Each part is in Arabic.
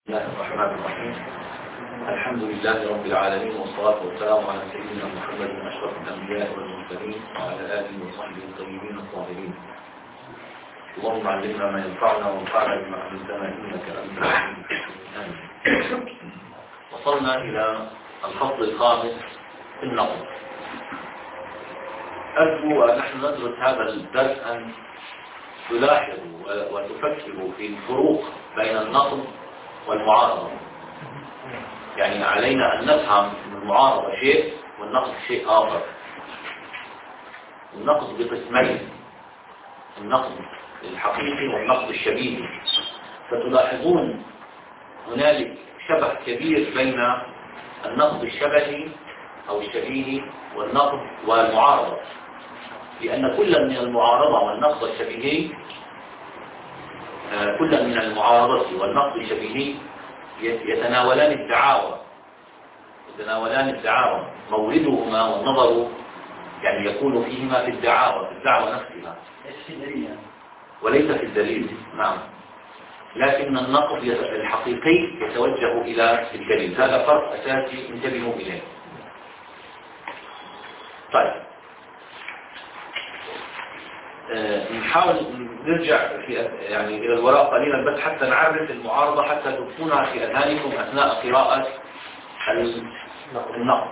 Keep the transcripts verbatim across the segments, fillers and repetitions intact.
بسم الله الرحمن الرحيم. الحمد لله رب العالمين، والصلاة والسلام على سيدنا محمد أشرف الأنبياء والمرسلين وعلى آله وصحبه الطيبين الطاهرين. اللهم علمنا ما ينفعنا وانفعنا بما علمتنا إنك أنت الحكيم. وصلنا إلى الفصل الخامس في النقد. أرجو ونحن ندرس هذا الدرس أن تلاحظوا وتفكروا في الفروق بين النقد والمعارضة. يعني علينا أن نفهم أن المعارضة شيء والنقد شيء آخر. النقد بقسمين: النقد الحقيقي والنقد الشبيهي. فتلاحظون هنالك شبه كبير بين النقد الشبهي أو الشبيهي والنقد والمعارضة، لأن كل من المعارضة والنقد الشبيهي كل من المعارضة والنقد الشبيهي يتناولان الدعاوى يتناولان الدعاوى موردهما والنظر يعني يكون فيهما في الدعاوى في الدعوة نفسها وليس في الدليل. نعم، لكن النقد الحقيقي يتوجه إلى الدليل. هذا فرق أساسي انتبهوا إليه. طيب، نحاول نرجع في يعني إلى الوراء قليلا بس حتى نعرف المعارضة، حتى تكونها في أذهانكم أثناء قراءة النقد.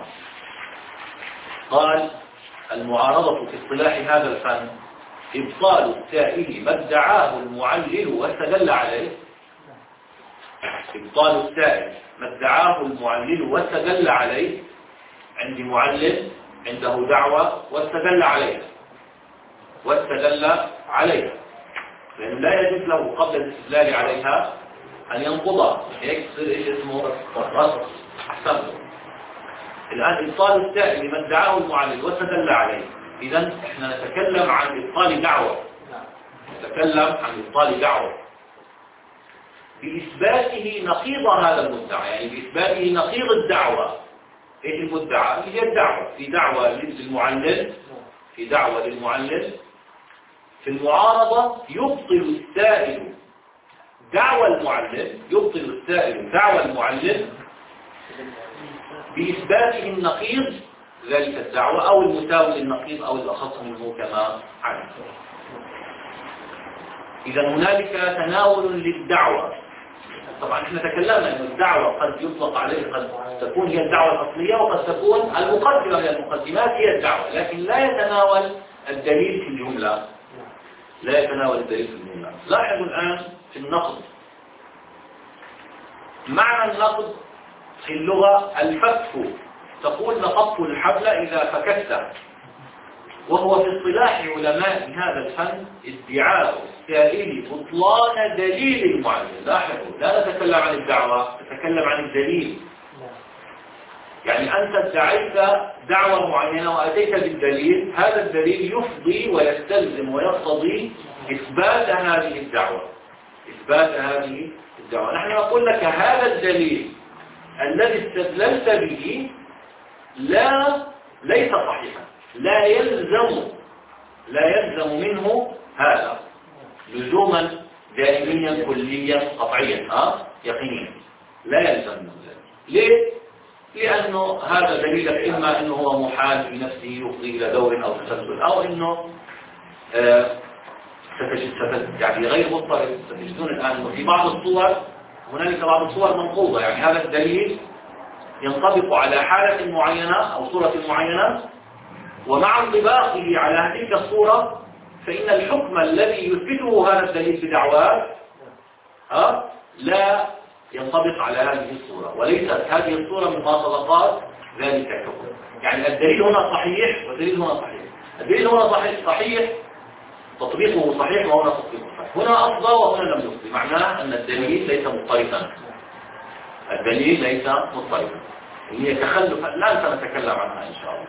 قال: المعارضة في اصطلاح هذا الفن إبطال السائل ما ادعاه المعلل واستدل عليه. إبطال السائل ما ادعاه المعلل واستدل عليه. عندي معلل عنده دعوة واستدل عليها واستدل عليها لأنه لا يجوز له قبل الاستدلال عليها أن ينقضها. هيك يصير إيش اسمه؟ رصد. أحسنتم. الآن إبطال السائل ما ادعاه المعلل واستدل عليه. إذن إحنا نتكلم عن إبطال دعوة نتكلم عن إبطال دعوة بإثباته نقيض هذا المدعى، يعني بإثباته نقيض الدعوة. إيش المدعى؟ هي الدعوة. في دعوة للمعلل في دعوة للمعلل في المعارضة يبطل السائل دعوى المعلل يبطل السائل دعوى المعلل بإثباته النقيض ذلك الدعوة أو المساوي للنقيض أو الأخص منه كما علم. إذا هنالك تناول للدعوة. طبعا احنا تكلمنا أن الدعوة قد يطلق عليه، قد تكون هي الدعوة الأصلية وقد تكون المقدمة من المقدمات هي الدعوة، لكن لا يتناول الدليل في الجملة لا يتناول الدليل في الجملة. لاحظوا الآن في النقد. معنى النقد في اللغة الفك. تقول نقضت الحبل إذا فككته. وهو في اصطلاح علماء هذا الفن ادعاء السائل بطلان دليل المعلل. لاحظوا، لا نتكلم عن الدعوة، نتكلم عن الدليل. يعني أنت ادعيت دعوة معينة وأتيت بالدليل، هذا الدليل يفضي ويستلزم ويقتضي إثبات هذه الدعوة إثبات هذه الدعوة. نحن نقول لك هذا الدليل الذي استدللت به لا ليس صحيحا، لا يلزم لا يلزم منه هذا لزوما دائميا كليا قطعيا ها يقينيا، لا يلزم منه ذلك. ليه؟ لأنه هذا دليلك إما أنه هو محال بنفسه يفضي إلى دور أو تسلسل، أو أنه آه ستجد ستجد يعني غير مضطرب. ستجدون الآن في بعض الصور هنالك بعض الصور منقوضة، يعني هذا الدليل ينطبق على حالة معينة أو صورة معينة، ومع انطباقه على تلك الصورة فإن الحكم الذي يثبته هذا الدليل بدعواه ها لا ينطبق على هذه الصورة، وليست هذه الصورة من مواصفات ذلك الحكم. يعني الدليل هنا صحيح والدليل هنا صحيح. الدليل هنا صحيح صحيح تطبيقه صحيح وهنا تطبيقه صحيح. هنا أفضى وهنا لم يفضي، معناه أن الدليل ليس مضطربا الدليل ليس مضطربا هي تخلف لا سنتكلم عنها إن شاء الله.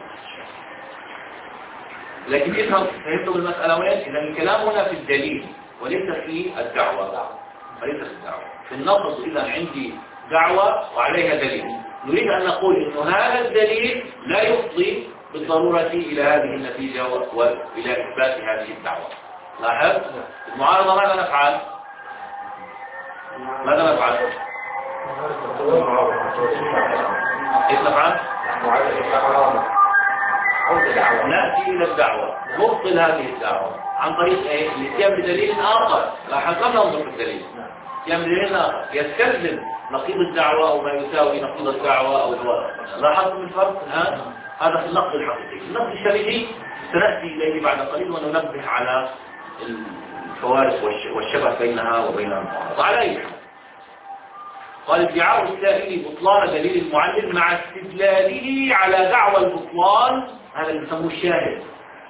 لكن افهم فهمتوا المسألة وين؟ إذا الكلام هنا في الدليل وليس في الدعوة وليس في الدعوة. في النقض إذا عندي دعوة وعليها دليل، نريد أن نقول إنه هذا الدليل لا يفضي بالضرورة إلى هذه النتيجة وإلى إثبات هذه الدعوة. لاحظ المعارضة ماذا نفعل؟ ماذا نفعل؟ كيف نفعل؟ نأتي إلى الدعوة نبطل هذه الدعوة عن طريق إيه؟ الاتيان بدليل آخر. لاحظ لم ننظر في الدليل، اتيان بدليل آخر يستلزم نقيض الدعوة أو ما يساوي نقيض الدعوة أو الوضع. لاحظتم الفرق الآن؟ هذا في النقد الحقيقي. النقد الشريحي سنأتي إليه بعد قليل وننبه على الفوارق والشبه بينها وبين المعارضة. على أي حال قال ادعاء السائل بطلان دليل المعلل مع استدلاله على دعوى البطلان، هذا اللي يسموه الشاهد،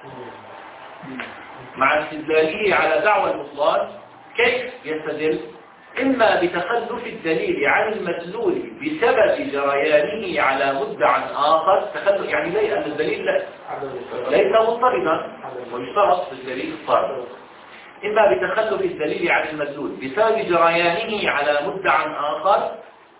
مع استدلاله على دعوى البطلان. كيف يستدل؟ إما بتخلف الدليل عن المدلول بسبب جريانه على مدعى آخر. تخلف يعني ليه أن الدليل ليس مضطردا ويشترط في الدليل الطارد. إما بتخلف الدليل عن المدلول بسبب جريانه على مدعى آخر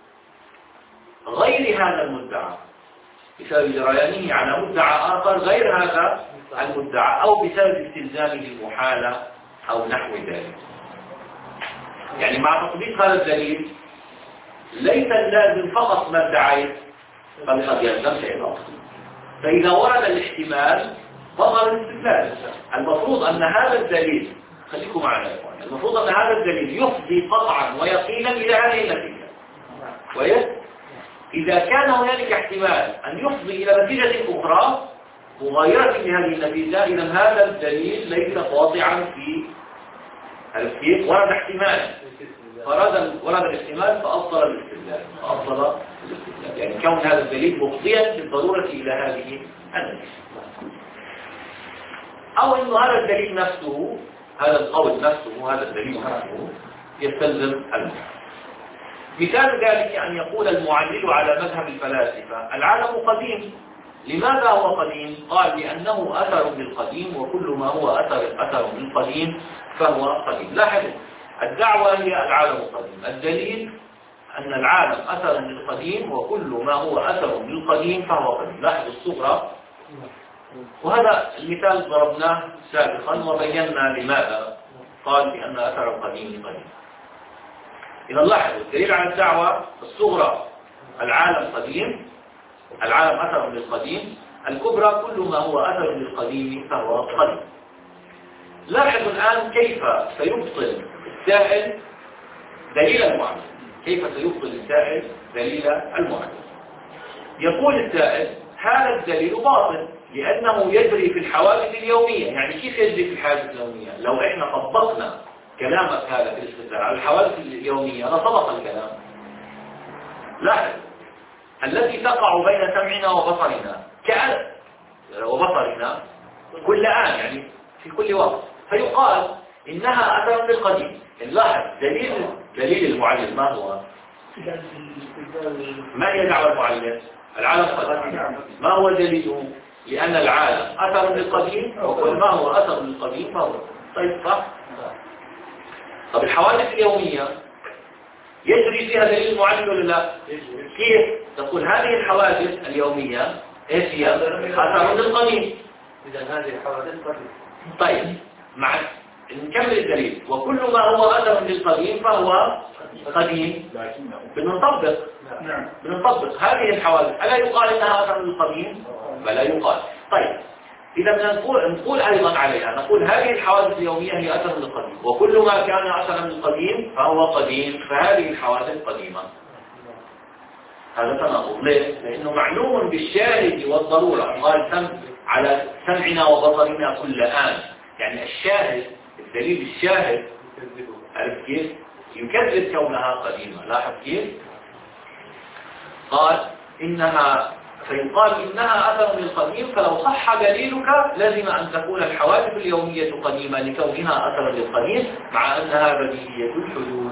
غير هذا المدعى، بسبب جريانه على مدعى آخر غير هذا المدعى، أو بسبب استلزامه المحالة أو نحو ذلك. يعني مع تطبيق هذا الدليل ليس اللازم فقط ما ادعيت، بل قد يلزم شيء آخر. فإذا ورد الاحتمال بطل الاستدلال. المفروض أن هذا الدليل، خليكم معنا يا اخوان، المفروض أن هذا الدليل يفضي قطعا ويقينا إلى هذه النتيجة. كويس؟ إذا كان هنالك احتمال أن يفضي إلى نتيجة أخرى مغايرة لهذه النتيجة، إذا هذا الدليل ليس قاطعا في الكيف. ورد احتمال فرد ورد الاحتمال فأبطل الاستدلال فأبطل الاستدلال يعني كون هذا الدليل مفضيا بالضرورة إلى هذه النتيجة. أو أن هذا الدليل نفسه، هذا القول نفسه، هذا الدليل نفسه يستلزم المحال. مثال ذلك أن يقول المعلل على مذهب الفلاسفة العالم قديم. لماذا هو قديم؟ قال لأنه أثر بالقديم، وكل ما هو أثر أثر بالقديم فهو قديم. لاحظوا الدعوة هي العالم قديم، الدليل أن العالم أثر بالقديم، وكل ما هو أثر بالقديم فهو قديم. لاحظوا الصغرى. وهذا المثال ضربناه سابقا وبينا لماذا قال بأن أثر القديم قديم. إذا لاحظوا الدليل على الدعوة الصغرى العالم قديم، العالم أثر للقديم، الكبرى كل ما هو أثر للقديم فهو قديم. لاحظوا الآن كيف سيبطل السائل دليل المعلل. كيف سيبطل السائل دليل المعلل؟ يقول السائل هذا الدليل باطل لأنه يجري في الحوادث اليومية. يعني كيف يجري في الحوادث اليومية؟ لو إحنا طبقنا كلامك هذا في الاستدلال على الحوادث اليومية لطبق الكلام. لاحظ التي تقع بين سمعنا وبصرنا كأن وبصرنا كل آن، يعني في كل وقت، فيقال إنها أثر للقديم. لاحظ دليل دليل المعلل ما هو؟ ما هي دعوة المعلل؟ العالم قديم. ما هو دليله؟ لأن العالم أثر للقديم، وكل ما هو أثر للقديم فهو. طيب صح؟ طب الحوادث اليومية يجري فيها دليل المعلل ولا لا؟ كيف؟ تقول هذه الحوادث اليومية ايش هي؟ أثر للقديم. إذا هذه الحوادث قديم. طيب مع نكمل الدليل، وكل ما هو أثر للقديم فهو قديم. بنطبق نعم بنطبق هذه الحوادث، ألا يقال إنها أثر للقديم؟ بلا يقال. طيب إذا نقول نقول أيضا عليها، نقول هذه الحوادث اليومية هي أثر للقديم، وكل ما كان أثرا للقديم فهو قديم، فهذه الحوادث قديمة. هذا تناقض. ليه؟ لأنه معلوم بالشاهد والضرورة. قال سمع على سمعنا وبصرنا كل آن، يعني الشاهد الدليل الشاهد عرفت كيف؟ يكذب كونها قديمة. لاحظ كيف؟ قال إنها فيقال إنها أثر للقديم، فلو صح دليلك لازم أن تكون الحوادث اليومية قديمة لكونها أثر للقديم، مع أنها بديهية الحدوث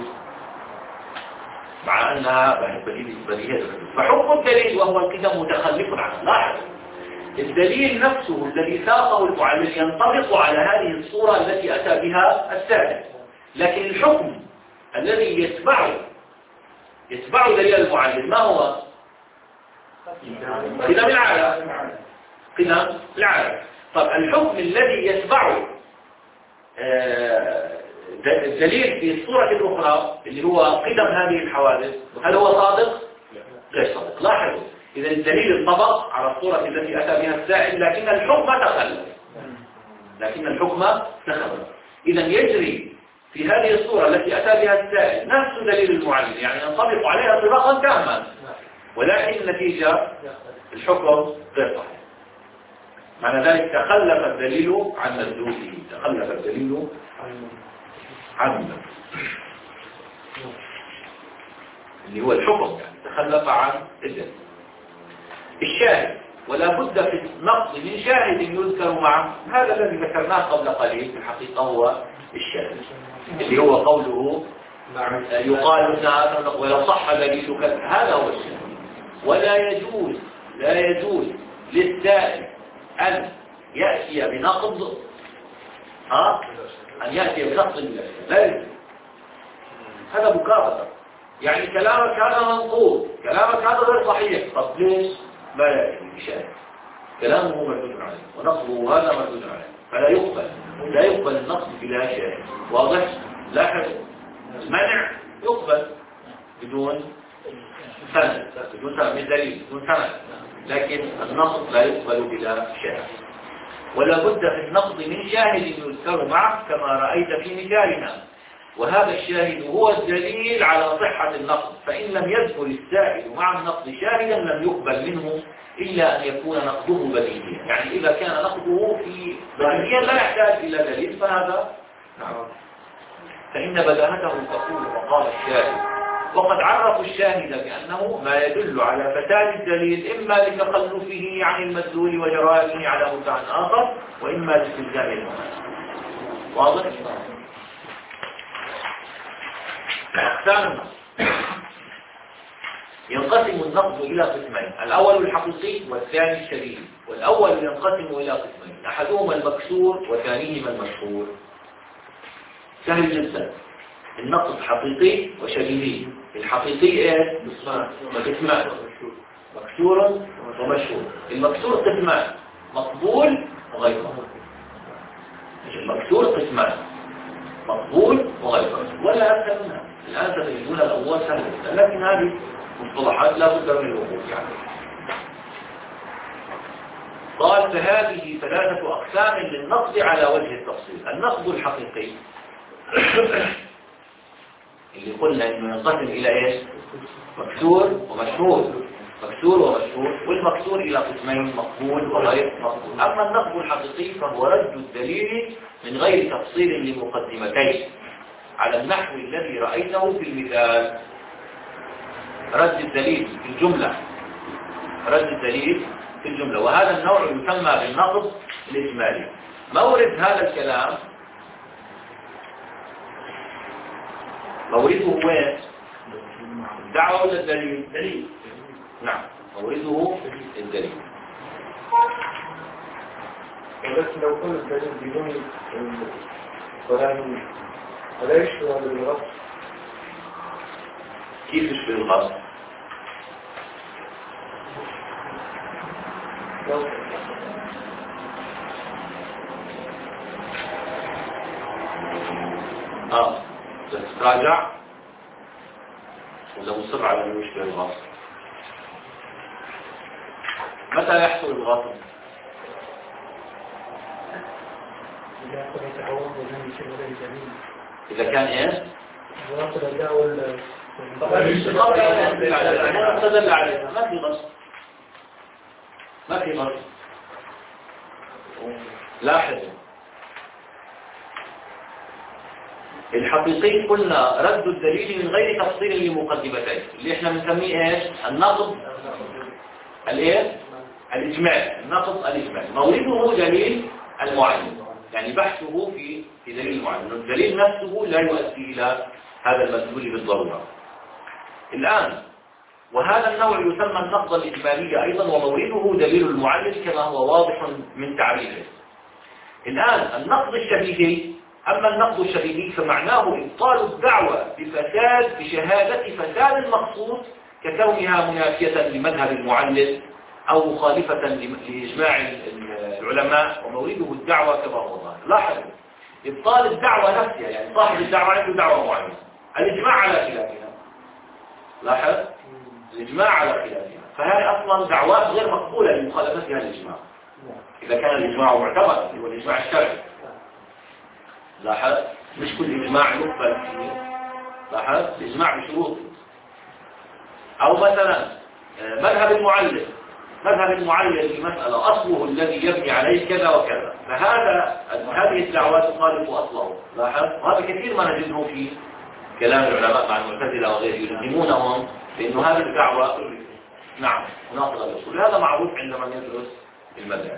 مع أنها بديهية الحدوث. فحكم الدليل وهو القدم متخلف عنه. لاحظ الدليل نفسه الذي ساقه المعلل ينطبق على هذه الصورة التي أتى بها السائل، لكن الحكم الذي يتبعه يتبع دليل المعلل ما هو؟ قدم العالم. قدم العالم. طب الحكم الذي يتبع الدليل في الصورة الأخرى اللي هو قدم هذه الحوادث هل هو صادق؟ غير صادق. لاحظوا إذا الدليل انطبق على الصورة التي أتى بها السائل لكن الحكم تخلف لكن الحكم تخلف إذا يجري في هذه الصورة التي أتى بها السائل نفس دليل المعلم يعني ينطبق عليها طبقا تاما ولكن النتيجة الحكم غير صحيح. معنى ذلك تخلف الدليل عن مدلوله تخلف الدليل عن مدلوله اللي هو الحكم يعني تخلف عن الدليل. الشاهد ولا بد في النقض من شاهد يذكر معه هذا الذي ذكرناه قبل قليل في الحقيقة هو الشاهد اللي هو قوله يقال لنا ولو صح دليلك هذا هو الشاهد. ولا يجوز لا يجوز للسائل أن يأتي بنقض ها أن يأتي بنقض لا يجوز. هذا مكابرة يعني كلامك هذا منقوض كلامك هذا غير صحيح طب ليش لا يأتي بشاهد كلامه مردود عليه ونقضه هذا مردود عليه فلا يقبل لا يقبل النقض بلا شاهد. واضح؟ لاحظ المنع يقبل بدون سند بدون سند من دليل بدون سند لكن النقض لا يقبل بلا شاهد. ولا بد في النقض من شاهد يذكر معه كما رأيت في مثالنا وهذا الشاهد هو الدليل على صحة النقض فإن لم يذكر السائل مع النقض شاهدا لم يقبل منه إلا أن يكون نقضه بديهيا يعني إذا كان نقضه في بديهيا لا يحتاج إلى دليل فهذا نعم فإن بداهته تقول وقال الشاهد. وقد عرفوا الشاهد بأنه ما يدل على فساد الدليل إما لتخلفه عن المدلول وجرائه على مدعى آخر وإما لاستلزام المعنى. واضح؟ أقسام النقض ينقسم النقض إلى قسمين الأول الحقيقي والثاني الشبيه. والأول ينقسم إلى قسمين أحدهما المكسور وثانيهما المشهور. سهل جدا النقض حقيقي وشبيهي. الحقيقي ايه؟ قسمان مكسور ومشهور. المكسور قسمان مقبول وغير مقبول. المكسور قسمان مقبول وغير مقبول ولا أكثر منها. الآن تجدون الأول سهل لكن هذه مصطلحات لا بد من الوقوف يعني. قال فهذه ثلاثة أقسام للنقض على وجه التفصيل. النقض الحقيقي اللي قلنا انه ينقسم الى ايش؟ مكسور ومشهور مكسور ومشهور والمكسور الى قسمين مقبول وغير مقبول. اما النقض الحقيقي فهو رد الدليل من غير تفصيل لمقدمتين على النحو الذي رأيته في المثال. رد الدليل في الجملة رد الدليل في الجملة وهذا النوع يسمى بالنقض الإجمالي. مورد هذا الكلام مورده وين؟ الدعوة ولا الدليل؟ الدليل. نعم مورده الدليل. ولكن لو كان الدليل بدون الكلام فلا يشبه بالغصب. كيف يشبه الغصب؟ اه تتراجع ولا مصر على انه يشبه الغصب؟ متى يحصل الغصب؟ إذا كان إيه؟ استدل عليه ما في غصب ما في غصب. لاحظوا الحقيقي قلنا رد الدليل من غير تفصيل لمقدمتين اللي احنا بنسميه ايش؟ النقض الايه؟ الاجمالي. النقض الاجمالي مورده دليل المعين يعني بحثه في في دليل المعين. الدليل نفسه لا يؤدي الى هذا المدلول بالضروره. الان وهذا النوع يسمى النقض الاجمالي ايضا ومورده دليل المعلل كما هو واضح من تعريفه. الان النقض الشبيهي أما النقض الشبيهي فمعناه إبطال الدعوة بفساد بشهادة فساد المقصود ككونها منافية لمذهب المعلل أو مخالفة لإجماع العلماء ومورده الدعوة كما هو ظاهر. لاحظوا إبطال الدعوة نفسها، يعني صاحب الدعوة عنده دعوة معينة. الإجماع على خلافها، لاحظ الإجماع على خلافها، فهذه أصلا دعوات غير مقبولة لمخالفتها الإجماع إذا كان الإجماع معتبر هو الإجماع الشرعي. لاحظ مش كل إجماع يقبل فيه، لاحظ الإجماع بشروط. أو مثلا مذهب المعلم، مذهب المعلم في مسألة أصله الذي يبني عليه كذا وكذا، فهذا هذه الدعوات تخالف أصله. لاحظ وهذا كثير ما نجده في كلام العلماء مع المعتزلة وغيره، يلزمونهم بأنه هذه الدعوة نعم مناقضة للأصول. هذا معروف عندما ندرس المذهب.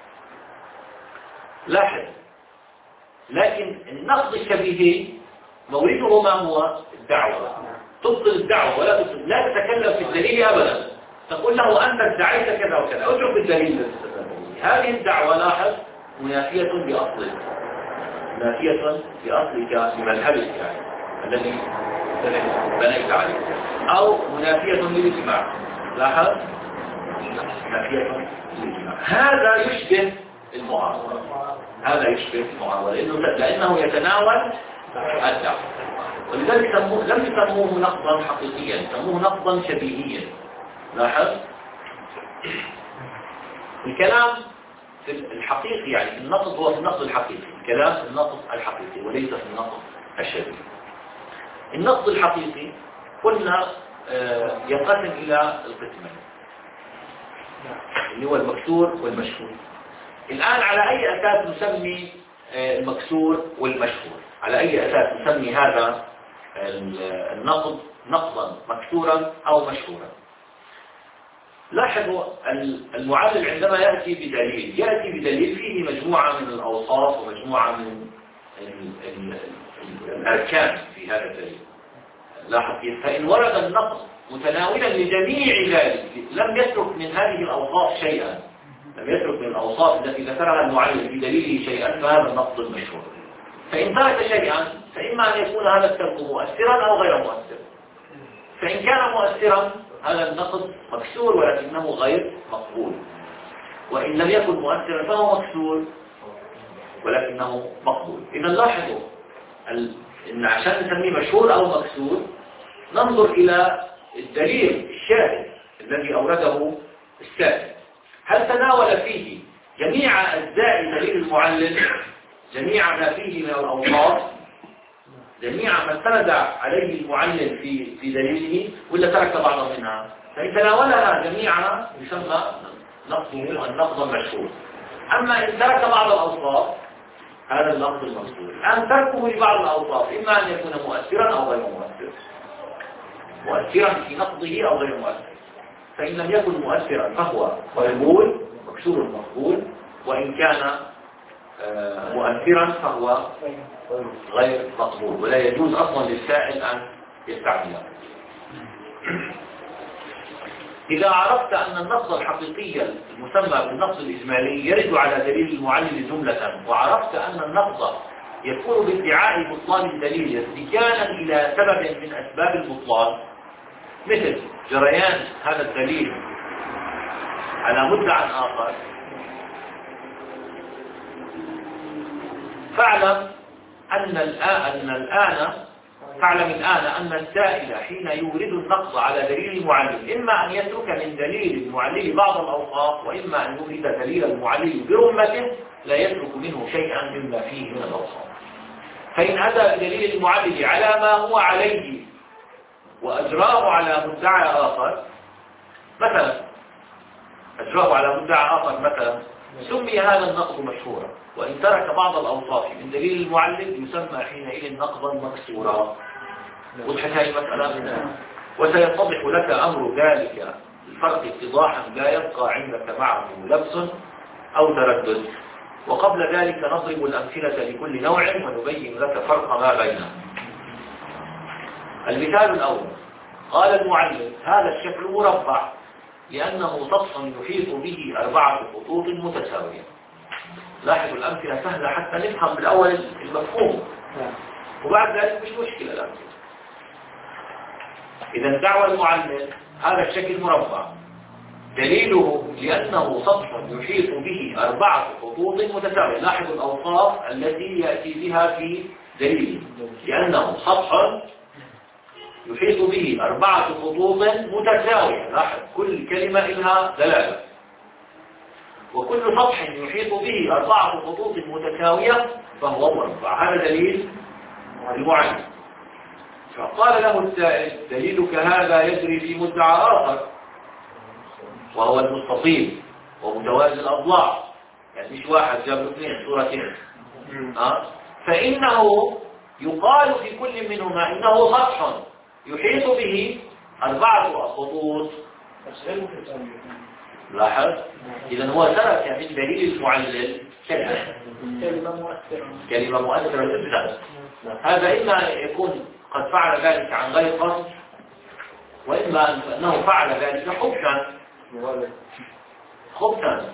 لاحظ لكن النقض الشبيهي مورده ما هو؟ الدعوة. تبطل الدعوة ولا تبطل، لا تتكلم في الدليل أبدا، تقول له أنت ادعيت كذا وكذا، اترك الدليل. هذه الدعوة لاحظ منافية بأصلك، منافية بأصلك لمذهبك يعني الذي بنيت عليه، أو منافية للإجماع. لاحظ منافية للإجماع. هذا يشبه المعارضة، هذا يشبه المعارضة لأنه, لأنه يتناول الدعوة، ولذلك لم يسموه نقضا حقيقيا، يسموه نقضا شبيهيا. لاحظ الكلام في الحقيقي، يعني النقض هو في النقض الحقيقي، الكلام في النقض الحقيقي وليس في النقض الشبيهي. النقض الحقيقي قلنا ينقسم إلى القسمين اللي هو المكسور والمشهور. الآن على أي أساس نسمي المكسور والمشهور؟ على أي أساس نسمي هذا النقض نقضا مكسورا أو مشهورا؟ لاحظوا المعلل عندما يأتي بدليل يأتي بدليل فيه مجموعة من الأوصاف ومجموعة من الأركان في هذا الدليل. لاحظ فإن ورد النقض متناولا لجميع ذلك لم يترك من هذه الأوصاف شيئا، لم يترك من الأوصاف التي ذكرها المعلل في دليله شيئا، فهذا النقض المشهور. فإن ترك شيئا فإما أن يكون هذا الترك مؤثرا أو غير مؤثر. فإن كان مؤثرا هذا النقض مكسور ولكنه غير مقبول، وإن لم يكن مؤثرا فهو مكسور ولكنه مقبول. إذا لاحظوا إن عشان نسميه مشهور أو مكسور ننظر إلى الدليل الشاهد الذي أورده السائل، هل تناول فيه جميع أجزاء دليل المعلل، جميع ما فيه من الأوصاف، جميع ما استند عليه المعلل في في دليله، ولا ترك بعضا منها؟ فإن تناولها جميعا يسمى نقضه النقض المشهور. أما إن ترك بعض الأوصاف هذا النقض المشهور. الآن تركه لبعض الأوصاف إما أن يكون مؤثرا أو غير مؤثر، مؤثرا في نقضه أو غير مؤثر. فإن لم يكن مؤثرا فهو مقبول مكسور مقبول، وإن كان مؤثرا فهو غير مقبول ولا يجوز أصلا للسائل أن يستعمله. إذا عرفت أن النقض الحقيقي المسمى بالنقض الإجمالي يرد على دليل المعلل جملة، وعرفت أن النقض يكون بادعاء بطلان الدليل اتكالا إلى سبب من أسباب البطلان مثل جريان هذا الدليل على مدعى آخر، فاعلم أن الآن أن الآن فاعلم الآن أن السائل حين يورد النقض على دليل المعلل إما أن يترك من دليل المعلل بعض الأوصاف، وإما أن يورد دليل المعلل برمته لا يترك منه شيئا مما فيه من الأوصاف. فإن أتى دليل المعلل على ما هو عليه وأجراه على مدعى آخر، مثلا أجراه على مدعى آخر مثلا سمي هذا النقض مشهورا، وإن ترك بعض الأوصاف من دليل المعلل يسمى حينئذ نقضا مكسورا. وضحت هذه المسألة منها، وسيتضح لك أمر ذلك الفرق اتضاحا لا يبقى عندك معه لبس أو تردد. وقبل ذلك نضرب الأمثلة لكل نوع ونبين لك فرق ما بينهم. المثال الأول قال المعلم هذا الشكل مربع لأنه سطح يحيط به أربعة خطوط متساوية. لاحظوا الأمثلة سهلة حتى نفهم بالأول المفهوم، وبعد ذلك مش مشكلة الأمثلة. إذا دعوى المعلم هذا الشكل مربع دليله لأنه سطح يحيط به أربعة خطوط متساوية. لاحظوا الأوصاف التي يأتي بها في دليله، لأنه سطح يحيط به أربعة خطوط متساوية. لاحظ كل كلمة لها دلالة. وكل سطح يحيط به أربعة خطوط متساوية فهو مربع. هذا دليل المعلم. فقال له السائل: دليلك هذا يجري في مدعى آخر وهو المستطيل ومتوازي الأضلاع. يعني مش واحد جاب اثنين صورتين. أه؟ فإنه يقال في كل منهما إنه سطح يحيط به أربعة خطوط. لاحظ، إذا هو ترك من دليل المعلل كلمة كلمة مؤثرة كلمة مؤثرة جدا. هذا إما يكون قد فعل ذلك عن غير قصد، وإما أنه فعل ذلك خبثا خبثا.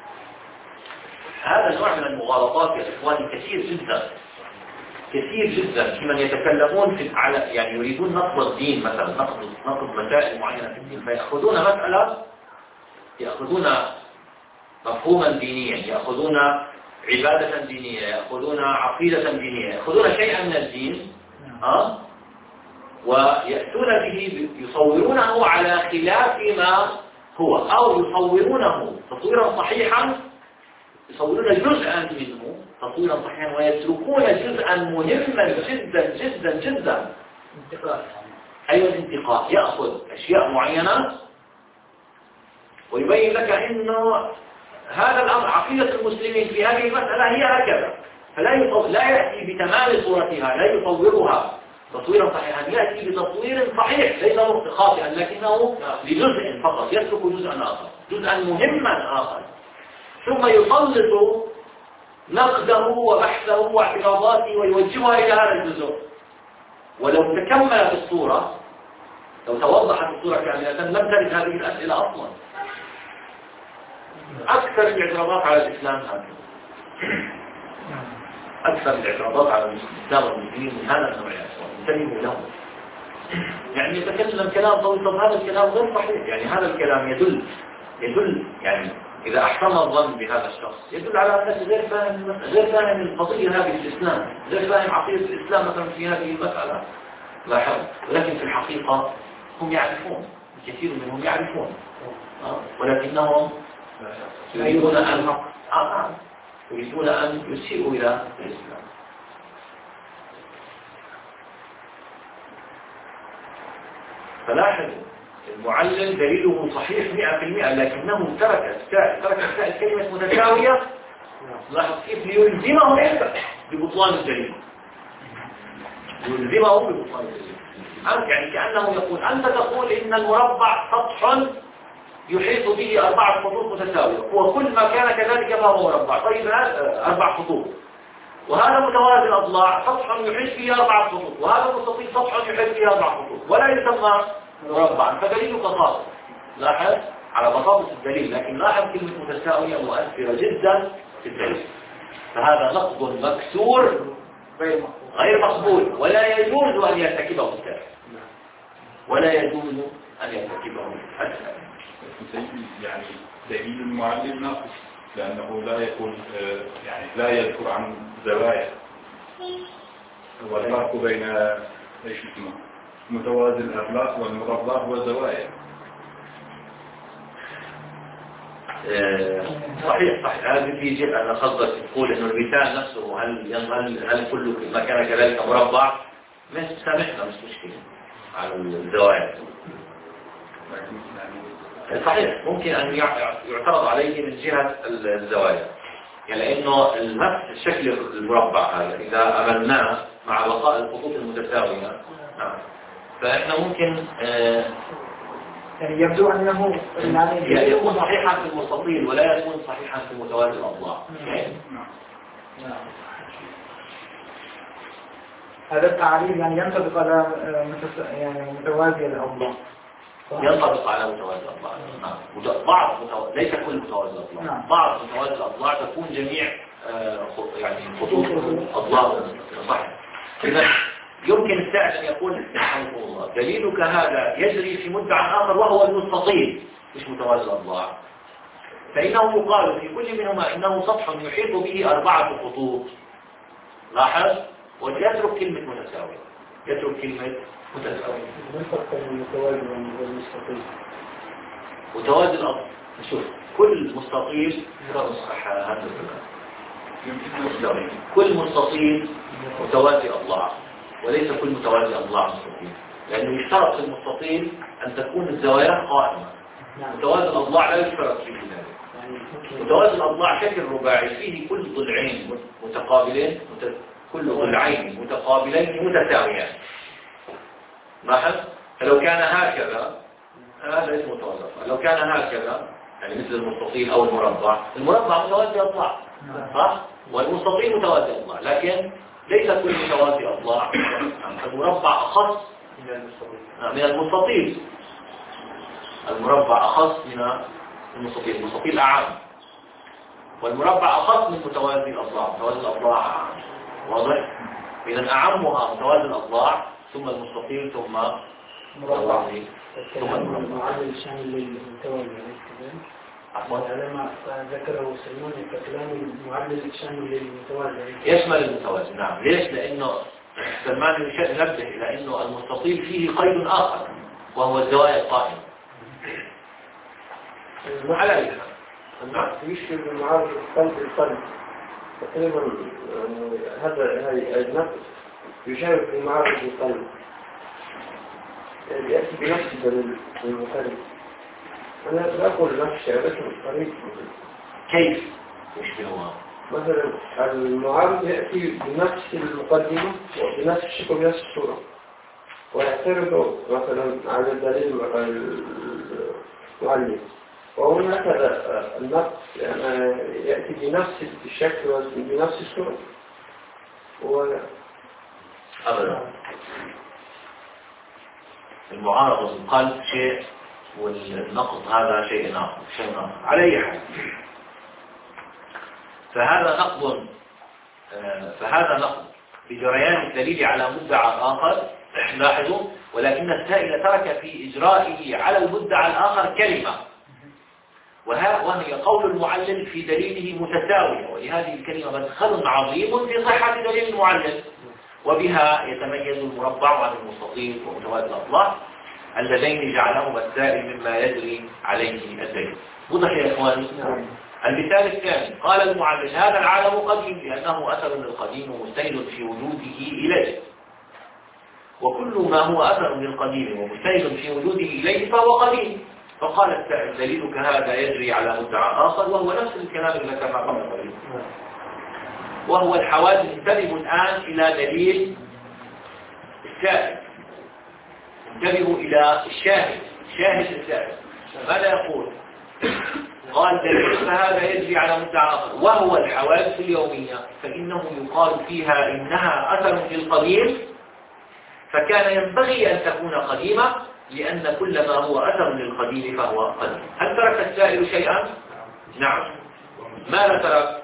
هذا النوع من المغالطات يا إخواني كثير جدا كثير جدا في من يتكلمون في على يعني يريدون نقض الدين مثلا، نقض نقض مسائل معينة في الدين، فيأخذون مسألة، يأخذون مفهوما دينيا، يأخذون عبادة دينية، يأخذون عقيدة دينية، يأخذون شيئا من الدين أه؟ ويأتون به يصورونه على خلاف ما هو، أو يصورونه تصويرا صحيحا، يصورون جزءا منه تصويرا صحيحا ويتركون جزءا مهما جدا جدا جدا. انتقاء. أيوة الانتقاء. يأخذ أشياء معينة ويبين لك إنه هذا الأمر عقيدة المسلمين في هذه المسألة هي هكذا، فلا يصور لا يأتي بتمام صورتها، لا يصورها تصويرا صحيحا، يأتي بتصوير صحيح ليس خاطئا لكنه لجزء فقط، يترك جزءا آخر، جزءا مهما آخر، ثم يسلط نقده وبحثه واعتراضاته ويوجهها إلى هذا الجزء. ولو تكمل في الصورة، لو توضحت الصورة كاملة لم ترد هذه الأسئلة أصلا. أكثر الاعتراضات على الإسلام هذا، أكثر الاعتراضات على الإسلام والمسلمين من هذا النوع، انتبهوا له. يعني يتكلم كلام طويل، طب هذا الكلام غير صحيح، يعني هذا الكلام يدل يدل يعني إذا أحسن الظن بهذا الشخص يدل على أنه غير فاهم غير فاهم القضية هذه في الإسلام، غير فاهم عقيدة الإسلام مثلا في هذه المسألة. لاحظ، ولكن في الحقيقة هم يعرفون، كثير منهم يعرفون، ولكنهم يريدون أن آه يريدون أن يسيئوا إلى الإسلام. فلاحظوا المعلل دليله صحيح مئة في المئة، لكنه ترك السائل ترك السائل كلمة متساوية. لاحظ كيف يلزمه ببطلان الدليل، يلزمه ببطلان الدليل. يعني كأنه يقول أنت تقول إن المربع سطح يحيط به أربعة خطوط متساوية، وكل ما كان كذلك فهو مربع. طيب أربع خطوط، وهذا متوازي الأضلاع سطح يحيط به أربعة خطوط، وهذا مستطيل سطح يحيط به أربع خطوط، ولا يسمى مربعا، فدليله بساطة. لاحظ على بساطة الدليل، لكن لاحظ كلمة متساوية مؤثرة جدا في الدليل. فهذا نقض مكسور غير مقبول، ولا يجوز أن يرتكبه الكافر، ولا يجوز أن يرتكبه الكافر. يعني دليل المعلم ناقص، لأنه لا يقول يعني لا يذكر عن زوايا، والفرق بين ايش اسمه متوازي الأضلاع والمربع والزوايا. صحيح صحيح. هذه في جهة أنا قصدك تقول إنه المثال نفسه هل هل هل كل ما كان كذلك مربع؟ مش سامحنا، مش مشكلة على الزوايا. صحيح ممكن أن يعترض عليه من جهة الزوايا، يعني لأنه نفس الشكل المربع هذا إذا أملناه مع بقاء الخطوط المتساوية نعم، فإحنا ممكن آه يعني يبدو أنه يعني يكون صحيحا في المستطيل ولا يكون صحيحا في متوازي الأضلاع. نعم. هذا التعريف يعني ينطبق على يعني متوازي الأضلاع، ينطبق على متوازي الأضلاع. نعم. بعض متوازي، ليس كل متوازي الأضلاع. نعم. بعض متوازي الأضلاع تكون جميع آه يعني خطوط أضلاع صحيح. إذا يمكن السائل أن يقول رحمه الله دليلك هذا يجري في مدعى آخر وهو المستطيل. مش متوازي الأضلاع، فإنه يقال في كل منهما إنه سطح يحيط به أربعة خطوط. لاحظ، ويترك كلمة متساوي، يترك كلمة متساوي. ما الفرق بين المتوازي والمستطيل؟ متوازي الأضلاع، شوف كل مستطيل هذا كل مستطيل متوازي أضلاع، وليس كل متوازي أضلاع مستطيل، لأنه يشترط في المستطيل أن تكون الزوايا قائمة. متوازي الأضلاع لا يشترط فيه ذلك. متوازي الأضلاع شكل رباعي فيه كل ضلعين متقابلين، كل ضلعين متقابلين متساويان. لاحظ، فلو كان هكذا هذا اسمه متوازي. لو كان هكذا يعني مثل المستطيل أو المربع، المربع متوازي أضلاع صح؟ والمستطيل متوازي أضلاع، لكن ليس كل متوازي أضلاع. المربع أخص من المستطيل، المربع أخص من المستطيل، المستطيل أعم، والمربع أخص من متوازي الأضلاع، متوازي الأضلاع أعم. واضح؟ إذا أعمها متوازي الأضلاع ثم المستطيل ثم متوازي ثم المربع. المعادل الشامل للمتوازي ليس كذلك؟ لما ذكره سلمان ككلام المعادل الشامل للمتوازي يشمل المتوازي. نعم. ليش؟ لأنه سلمان ينبه إلى أنه المستطيل فيه قيد آخر وهو الزوايا القائمة. على أي حال النقص يشبه المعارض القلب القلب تقريبا. هذا هاي النقص يشابه المعارض القلب، يعني يأتي بنفس المختلف. أنا لا أقول نفس الشيء لكن قريب. كيف يشبهها؟ مثلا المعارض يأتي بنفس المقدمة وبنفس الشكل بنفس الصورة، ويعترض مثلا على الدليل المعلم، وهنا هذا النقص يعني يأتي بنفس الشكل وبنفس الصورة. و أبدا، المعارضة بالقلب شيء والنقص هذا شيء آخر. شيء آخر على أي حال. فهذا نقض فهذا نقض بجريان الدليل على مدعى آخر. لاحظوا، ولكن السائل ترك في إجرائه على المدعى الآخر كلمة، وهي قول المعلل في دليله متساوية، ولهذه الكلمة مدخل عظيم في صحة دليل المعلل، وبها يتميز المربع عن المستطيل ومتوازي الأضلاع اللذين جعلهما السائل مما يجري عليه الدليل. وضح يا إخواني؟ المثال الثاني، قال المعلل هذا العالم قديم لأنه أثر للقديم ومستند في وجوده إليه، وكل ما هو أثر للقديم ومستند في وجوده إليه فهو قديم. فقال السائل دليلك هذا يجري على مدعى آخر، وهو نفس الكلام اللي ذكرناه قبل قليل، وهو الحوادث. انتبهوا الآن إلى دليل السائل، انتبهوا إلى الشاهد، شاهد السائل ماذا يقول؟ قال دليلك هذا يجري على مدعى آخر وهو الحوادث اليومية، فإنه يقال فيها إنها أثر للقديم، فكان ينبغي أن تكون قديمة، لأن كل ما هو أثر للقديم فهو قديم. هل ترك السائل شيئا؟ نعم. ماذا ترك؟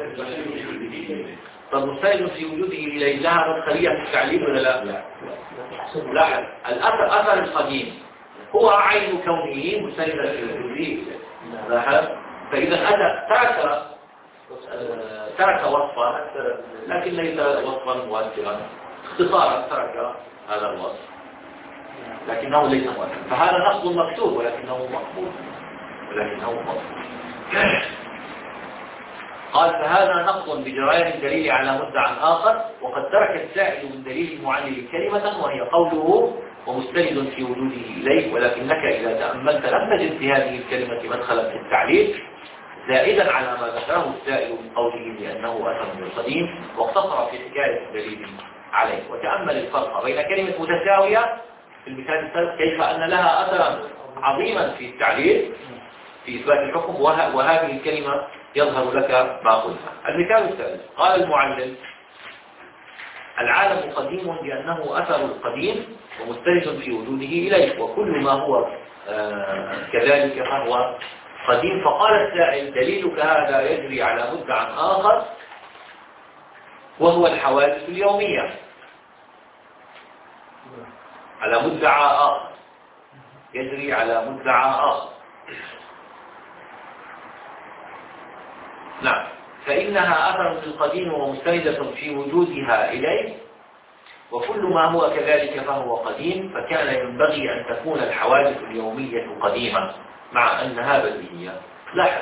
طب مستند في وجوده إليه لها مدخلية في التعليل ولا لا؟ لاحظ، الأثر أثر القديم هو عين كونه مستندا في وجوده إليه. لاحظ، فإذا أتى ترك ترك وصفا لكن ليس وصفا مؤثرا، اختصارا ترك هذا الوصف لكنه ليس مؤثرا، فهذا نقض مكتوب ولكنه مقبول ولكنه مقبول. قال فهذا نقض بجريان الدليل على مدعى آخر، وقد ترك السائل من دليل المعلل كلمة وهي قوله ومستند في وجوده إليه، ولكنك إذا تأملت لم تجد في هذه الكلمة مدخلا في التعليل زائدا على ما ذكره السائل من قوله لأنه أثر من القديم، واقتصر في حكاية الدليل عليه. وتأمل الفرق بين كلمة متساوية في المثال الثالث كيف أن لها أثرا عظيما في التعليل في إثبات الحكم، وهذه الكلمة يظهر لك ما قلنا. المثال الثالث قال المعلل العالم قديم لأنه أثر القديم ومستند في وجوده إليه، وكل ما هو آه كذلك فهو قديم. فقال السائل دليلك هذا يجري على مدعى آخر وهو الحوادث اليومية، على مدعى آخر يجري على مدعى آخر نعم. فإنها أثر القديم ومستندة في وجودها إليه، وكل ما هو كذلك فهو قديم، فكان ينبغي أن تكون الحوادث اليومية قديمة مع أنها بديهية. لاحظ،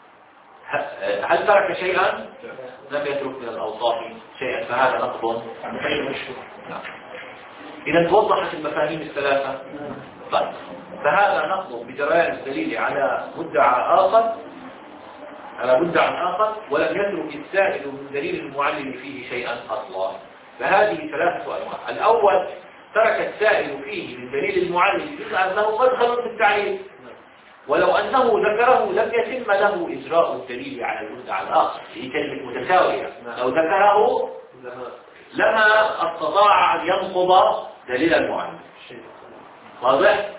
هل ترك شيئا؟ لم يترك من الأوصاف شيئا، فهذا نقض. نعم. إذا توضحت المفاهيم الثلاثة. طيب، فهذا نقض بجريان الدليل على مدعى آخر على مدعى آخر، ولم يترك السائل من دليل المعلم فيه شيئا أصلا. فهذه ثلاثة أنواع. الأول ترك السائل فيه من دليل المعلم إلا أنه مدخل في التعليل، ولو أنه ذكره لم يتم له إجراء الدليل على المدعى الآخر. هي كلمة متساوية، لو ذكره لما استطاع أن ينقض دليل المعلم. واضح؟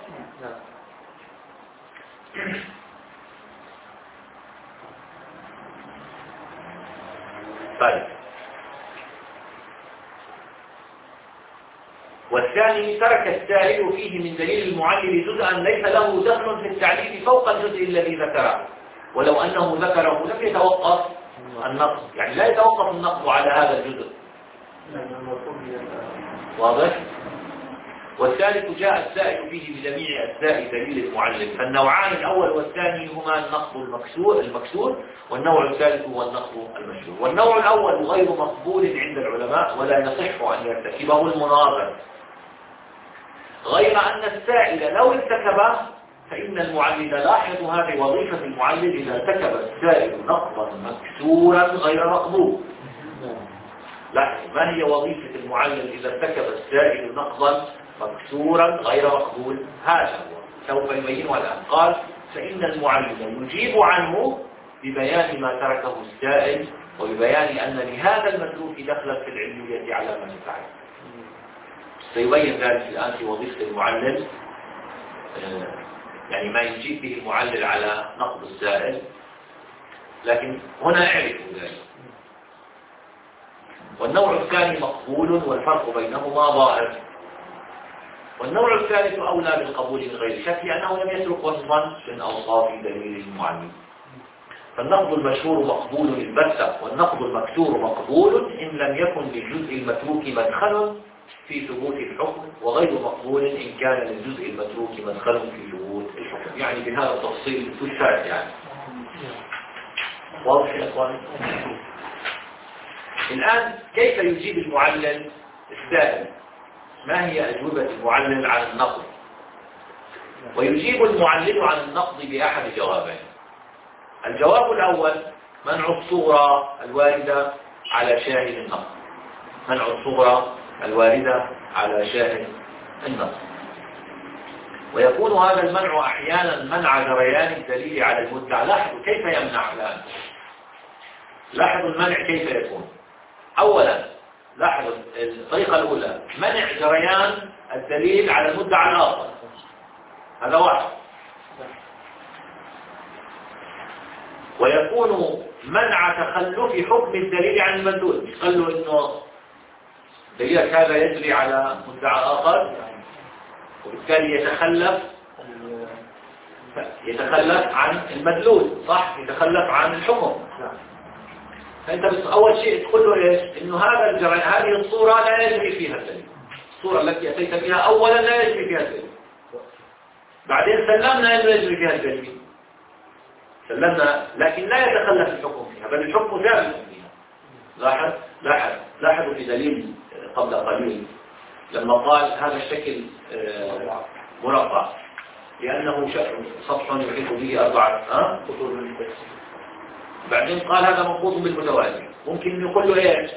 طيب، والثاني ترك السائل فيه من دليل المعلل جزءا ليس له دخل في التعليل فوق الجزء الذي ذكره، ولو أنه ذكره لم يتوقف النقض، يعني لا يتوقف النقض على هذا الجزء. واضح؟ والثالث جاء السائل فيه بجميع أجزاء دليل المعلم، فالنوعان الأول والثاني هما النقض المكسور المكسور والنوع الثالث هو النقض المشهور. والنوع الأول غير مقبول عند العلماء ولا يصح أن يرتكبه المناظر، غير أن السائل لو ارتكبه فإن المعلل، لاحظ هذه وظيفة المعلل، إذا ارتكب السائل نقضا مكسورا غير مقبول. لاحظ ما هي وظيفة المعلل إذا ارتكب السائل نقضا مكسورا غير مقبول؟ هذا هو سوف يبينه الآن. قال فإن المعلل يجيب عنه ببيان ما تركه السائل وببيان أن لهذا المتروك دخلا في العلمية على ما يفعل. سيبين ذلك الآن في وظيفة المعلل، يعني ما يجيب به المعلل على نقض السائل، لكن هنا اعرفوا ذلك. والنوع الثاني مقبول والفرق بينهما ظاهر. والنوع الثالث أولى بالقبول من غير شك لأنه لم يترك وصفا من أوصاف دليل المعلم. فالنقض المشهور مقبول البتة، والنقض المكسور مقبول إن لم يكن للجزء المتروك مدخل في ثبوت الحكم، وغير مقبول إن كان للجزء المتروك مدخل في ثبوت الحكم. يعني بهذا التفصيل تشاهد يعني. واضح يا إخواني؟ الآن كيف يجيب المعلل السائل؟ ما هي أجوبة المعلل عن النقض؟ ويجيب المعلل عن النقض بأحد جوابين. الجواب الأول منع الصورة الواردة على شاهد النقض، منع الصورة الواردة على شاهد النقض. ويكون هذا المنع أحيانا منع جريان الدليل على المدعى. لاحظوا كيف يمنع الآن، لاحظوا المنع كيف يكون. أولا لاحظوا الطريقة الأولى منع جريان الدليل على المدعى الآخر، هذا واحد. ويكون منع تخلف حكم الدليل عن المدلول، مش قال له إنه دليلك هذا يجري على مدعى آخر وبالتالي يتخلف يتخلف عن المدلول، صح؟ يتخلف عن الحكم. فأنت بس أول شيء تقول له إيش؟ إنه هذا الجري هذه الصورة لا يجري فيها الدليل، الصورة التي أتيت بها أولا لا يجري فيها الدليل، بعدين سلمنا إنه يجري فيها الدليل، سلمنا لكن لا يتخلف الحكم فيها، بل الحكم ثابت فيها. لاحظ لاحظ لاحظوا في دليل قبل قليل لما قال هذا الشكل مربع لأنه سطح يحيط به أربعة خطوط، بعدين قال هذا منقوط بالمتوازي. ممكن نقول له ايش؟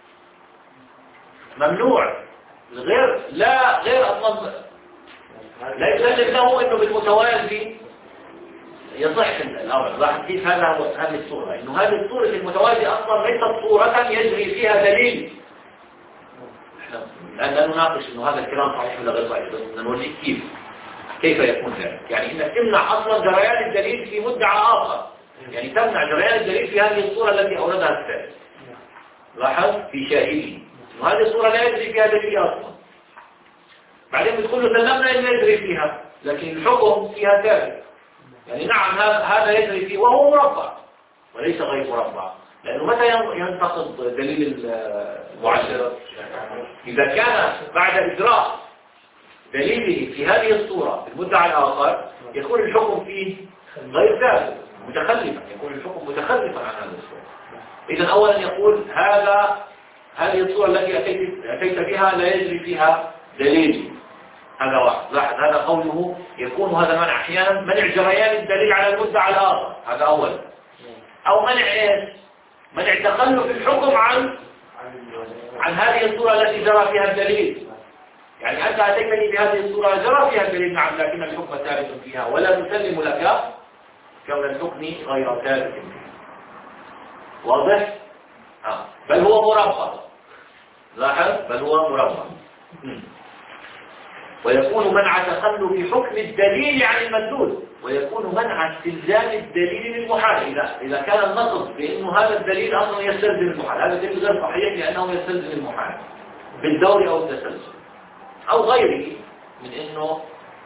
ممنوع، غير لا غير اصلا لا يلزم له انه بالمتوازي يصح الامر. لاحظ كيف هذا هو هذه الصوره، انه هذه الصوره المتوازي اصلا ليست صوره يجري فيها دليل. احنا الان لا نناقش انه هذا الكلام صحيح ولا غير صحيح، بس بدنا نوريك كيف كيف يكون ذلك. يعني انك تمنع اصلا جريان الدليل في مدعى اخر، يعني تمنع جريان الدليل في هذه الصورة التي أوردها الثالث. لاحظ في شاهده وهذه الصورة لا يجري فيها دليل أصلا، بعدين بتقول له سلمنا إن يجري فيها، لكن الحكم فيها ثابت. يعني نعم هذا يجري فيه وهو مربع وليس غير مربع، لأنه متى ينتقض دليل المعلل؟ إذا كان بعد إجراء دليله في هذه الصورة في المدعى الآخر يكون الحكم فيه غير ثابت متخلفا، يكون الحكم متخلفا عن هذه الصورة. إذا أولا يقول هذا هذه الصورة التي أتيت, أتيت بها لا يجري فيها دليل، هذا واحد. لاحظ هذا قوله يكون هذا منع أحيانا منع جريان الدليل على المدعى الآخر، هذا أولا. أو منع إيش؟ منع تخلف الحكم عن عن هذه الصورة التي جرى فيها الدليل. يعني أنت أتيتني بهذه الصورة جرى فيها الدليل نعم، لكن الحكم ثابت فيها ولا نسلم لك كون الحكم غير ثابت فيها. واضح؟ آه. بل هو مربع، لاحظ بل هو مربع. ويكون منع تخلف حكم الدليل عن المدلول، ويكون منع استلزام الدليل للمحال. إذا إذا كان النقض بأنه هذا الدليل أصلا يستلزم المحال، هذا الدليل غير صحيح لأنه يستلزم المحال بالدور أو التسلسل أو غيره من أنه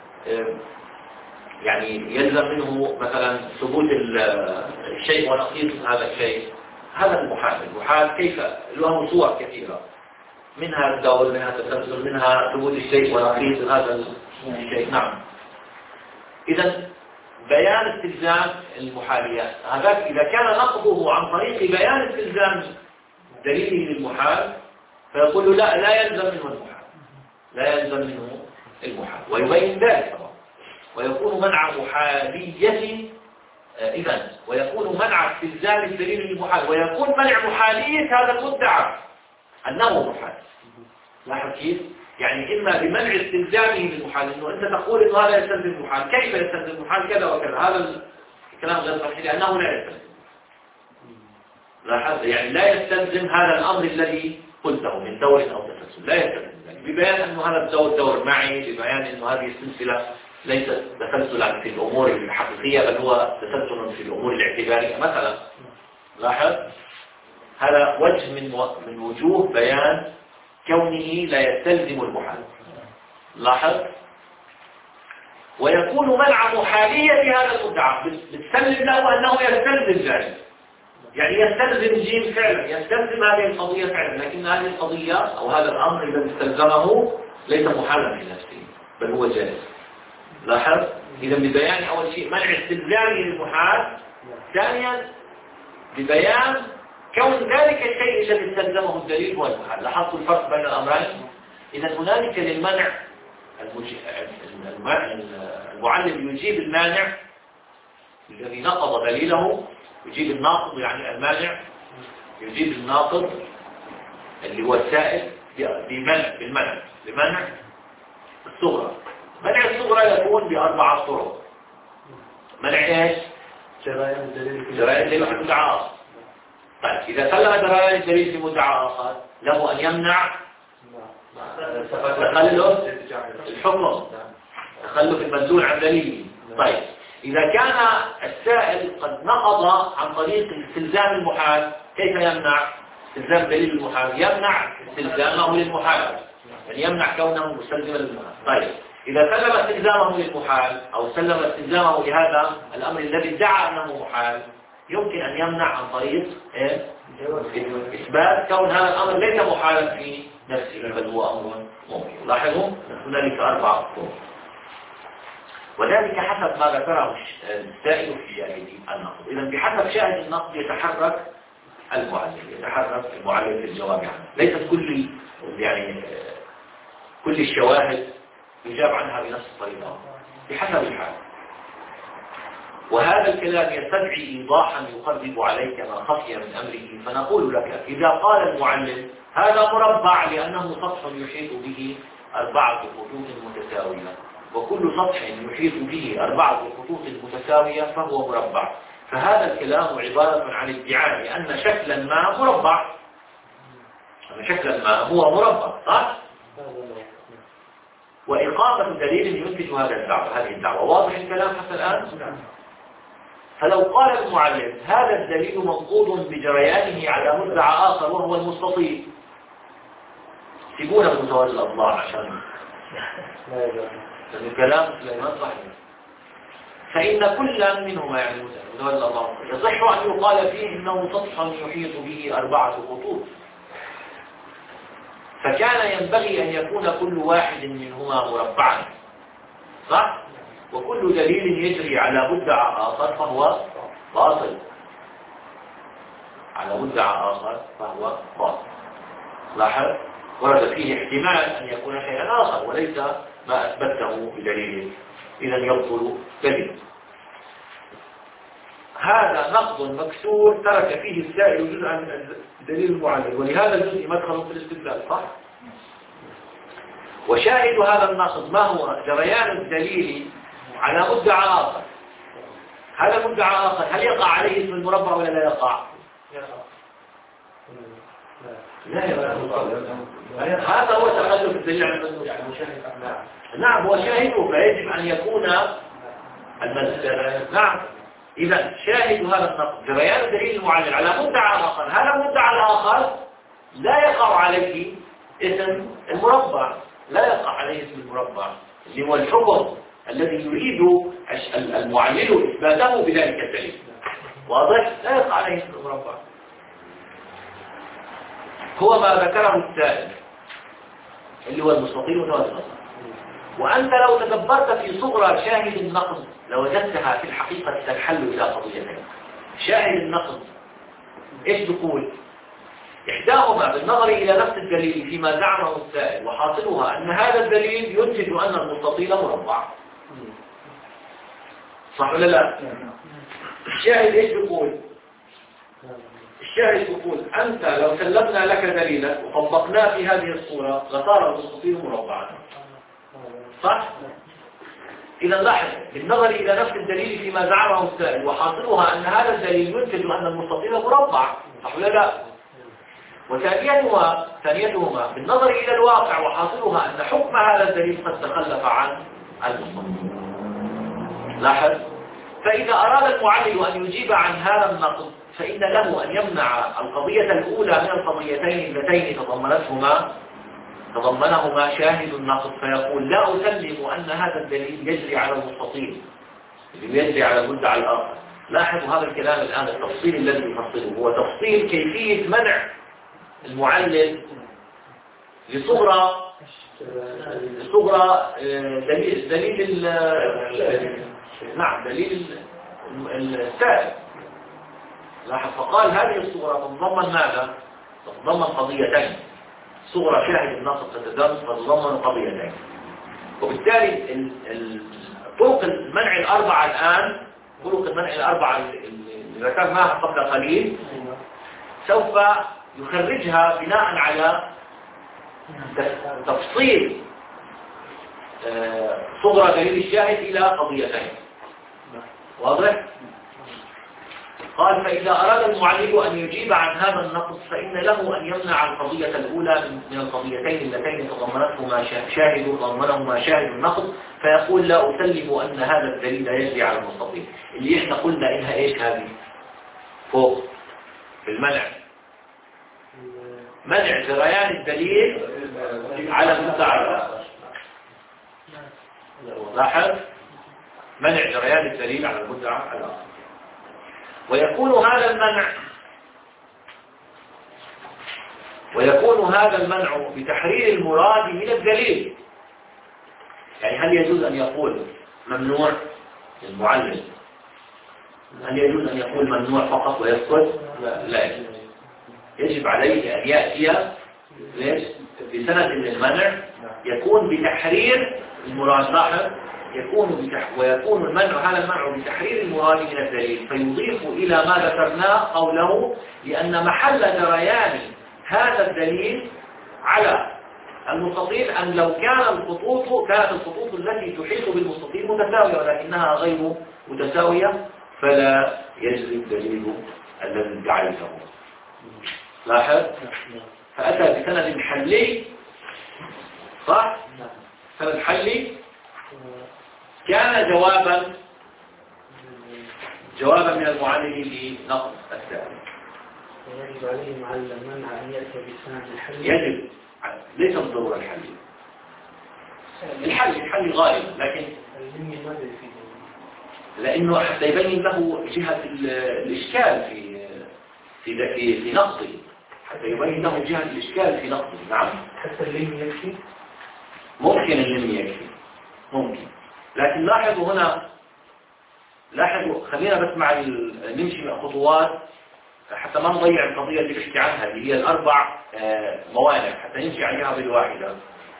يعني يلزم منه مثلا ثبوت الشيء ونقيض هذا الشيء. هذا المحال. المحال كيف له صور كثيرة، منها الدور، منها التسلسل، منها ثبوت الشيء ونقيض هذا الشيء. نعم. إذا بيان استلزام المحاليات هذاك إذا كان نقضه عن طريق بيان استلزام دليله للمحال فيقول له لا لا يلزم منه المحال، لا يلزم منه المحال، ويبين ذلك طبعا. ويكون منع محالية إذا ويكون منع استلزام الدليل للمحال، ويكون منع محالية هذا المدعى أنه محال. لاحظ كيف؟ يعني إما بمنع استلزامه للمحال، إنه أنت تقول إنه هذا يستلزم المحال، كيف يستلزم المحال كذا وكذا، هذا الكلام غير صحيح لأنه لا يستلزم. لاحظ يعني لا يستلزم هذا الأمر الذي قلته من دور أو تسلسل، لا يستلزم يعني ببيان أنه هذا الدور دور معي، ببيان أنه هذه السلسلة ليست تسلسلا في الأمور الحقيقية بل هو تسلسل في الأمور الاعتبارية مثلا. لاحظ هذا وجه من من وجوه بيان كونه لا يستلزم المحال. لاحظ. ويكون منع محالية هذا المدعى، بتسلم له أنه يستلزم ذلك، يعني يستلزم جيم فعلا، يستلزم هذه القضية فعلا، لكن هذه القضية أو هذا الأمر الذي استلزمه ليس محالا في نفسه بل هو جائز. لاحظ. إذا ببيان أول شيء منع استلزامه للمحال، ثانيا ببيان كون ذلك الشيء الذي استلزمه الدليل هو المحال. لاحظتوا الفرق بين الأمرين؟ إذا هنالك للمنع المعلم يجيب المانع الذي نقض دليله، يجيب الناقض يعني المانع يجيب الناقض اللي هو السائل بمنع بالمنع بمنع الصغرى. منع الصغرى يكون بأربعة طرق. منع ايش؟ جرائم الدليل جرائم الدليل في مدعى آخر. طيب إذا سلم جرائم الدليل في مدعى آخر له أن يمنع تخلف الحكم، تخلف المدلول عن دليله. طيب إذا كان السائل قد نقض عن طريق استلزام المحال كيف يمنع استلزام دليل المحال؟ يمنع استلزامه للمحال، يعني يمنع كونه مستلزما للمحال. طيب إذا سلم استلزامه للمحال أو سلم استلزامه لهذا الأمر الذي ادعى أنه محال يمكن أن يمنع عن طريق إيه؟ إثبات كون هذا الأمر ليس محالا في نفسه بل هو أمر ممكن. لاحظوا هنالك أربع طرق، وذلك حسب ما ذكره السائل في شاهد النقد. إذا بحسب شاهد النقد يتحرك المعلم يتحرك المعلم في الجواب عنه. ليست كل يعني كل الشواهد يجاب عنها بنفس الطريقة بحسب الحال. وهذا الكلام يستدعي إيضاحا يقرب عليك ما خفي من أمره، فنقول لك إذا قال المعلم هذا مربع لأنه سطح يحيط به أربعة خطوط متساوية، وكل سطح يحيط به أربعة خطوط متساوية فهو مربع، فهذا الكلام عبارة عن ادعاء لأن شكلا ما مربع، أن شكلا ما هو مربع، صح؟ وإقامة دليل ينتج هذا الدعوة هذه الدعوة. واضح الكلام حتى الآن؟ فلو قال المعلم هذا الدليل منقوض بجريانه على مدعى آخر وهو المستطيل، سيبونا بمتوازي الأضلاع عشان الكلام سليمان صحيح. فإن كلا منهما يعني متولى الله يصح أن يقال فيه إنه سطح يحيط به أربعة خطوط، فكان ينبغي أن يكون كل واحد منهما مربعا، صح؟ وكل دليل يجري على مدعى آخر فهو باطل، على مدعى آخر فهو باطل. لاحظ ورد فيه احتمال أن يكون شيئا آخر وليس ما أثبته بدليل، إذا يبطل دليل. هذا نقض مكسور ترك فيه السائل جزءا من الدليل المعلل، ولهذا الجزء مدخل في الاستدلال، صح؟ وشاهد هذا النقض ما هو؟ جريان الدليل على مدعى آخر. هذا مدعى آخر هل يقع عليه اسم المربع ولا لا يقع؟ لا يقع. هذا هو تخلف الدليل عن المسؤول. نعم هو شاهده، فيجب أن يكون المسؤول. نعم إذا شاهد هذا النقض جريان الدليل المعلل على مدعى آخر، هذا المدعى الآخر لا يقع عليه اسم المربع، لا يقع عليه اسم المربع اللي هو الحكم الذي يريد المعلل إثباته بذلك الدليل. واضح؟ لا يقع عليه اسم المربع. هو ما ذكره السائل اللي هو المستطيل وتوازن. وأنت لو تدبرت في صغرى شاهد النقض لوجدتها في الحقيقة تنحل إلى قضيتين. شاهد النقض إيش تقول؟ إحداهما بالنظر إلى نفس الدليل فيما زعمه السائل وحاصلها أن هذا الدليل ينتج أن المستطيل مربع، صح ولا لا؟ الشاهد إيش يقول؟ الشاهد يقول أنت لو سلمنا لك دليلا وطبقناه في هذه الصورة لصار المستطيل مربعا، صح؟ إذا لاحظ بالنظر إلى نفس الدليل فيما زعمه السائل وحاصلها أن هذا الدليل ينتج أن المستطيل مربع، صح ولا لا؟ وثانيتهما ثانيتهما بالنظر إلى الواقع وحاصلها أن حكم هذا الدليل قد تخلف عن المستطيل. لاحظ، فإذا أراد المعلل أن يجيب عن هذا النقض فإن له أن يمنع القضية الأولى من القضيتين اللتين تضمنتهما تضمنهما شاهد النقض، فيقول لا أسلم أن هذا الدليل يجري على المستطيل اللي يجري على المدعى الآخر. لاحظوا هذا الكلام الآن، التفصيل الذي يفصله هو تفصيل كيفية منع المعلل لصغرى لصغرى دليل دليل نعم دليل السائل. لاحظ فقال هذه الصغرى تتضمن ماذا؟ تتضمن قضيتين، صغرى شاهد النقض تتضمن قضيتين، وبالتالي طرق المنع الأربعة الآن طرق المنع الأربعة اللي ذكرناها قبل قليل سوف يخرجها بناء على تفصيل صغرى دليل الشاهد إلى قضيتين. واضح؟ قال فإذا أراد المعلل أن يجيب عن هذا النقص فإن له أن يمنع القضية الأولى من القضيتين اللتين تضمنتهما شاهد تضمنهما شاهد النقص، فيقول لا أسلم أن هذا الدليل يجري على المستطيل، اللي إحنا قلنا إنها إيش هذه فوق في المنع، منع جريان الدليل على المدعى. لاحظ، منع جريان الدليل على المدعى الآخر. ويكون هذا المنع ويكون هذا المنع بتحرير المراد من الدليل. يعني هل يجوز أن يقول ممنوع للمعلل؟ هل يجوز أن يقول ممنوع فقط ويسكت؟ لا يجوز. يجب عليه أن يأتي بسند للمنع يكون بتحرير المراد. لاحظ، يكون بتح... ويكون المنع هذا المنع بتحرير المراد من الدليل، فيضيف إلى ما ذكرناه قوله لأن محل جريان هذا الدليل على المستطيل أن لو كان الخطوط كانت الخطوط التي تحيط بالمستطيل متساوية ولكنها غير متساوية فلا يجري الدليل الذي ادعيته. لاحظ، فأتى بسند حلي، صح؟ سند حلي كان جوابا جوابا من المعلل لنقض السائل. يجب عليه مع المنع أن يأتي بسند الحل. يجب، ليس بالضرورة الحل. الحل الحل غالب، لكن لأنه حتى يبين له جهة الإشكال في في في, في نقضه، حتى يبين له جهة الإشكال في نقضه. نعم. حتى اللين يكفي. ممكن اللين يكفي، ممكن، لكن لاحظوا هنا، لاحظوا خلينا بس مع نمشي مع خطوات حتى ما نضيع القضية اللي بحكي عنها اللي هي الأربع موانع، حتى نمشي عليها بالواحدة.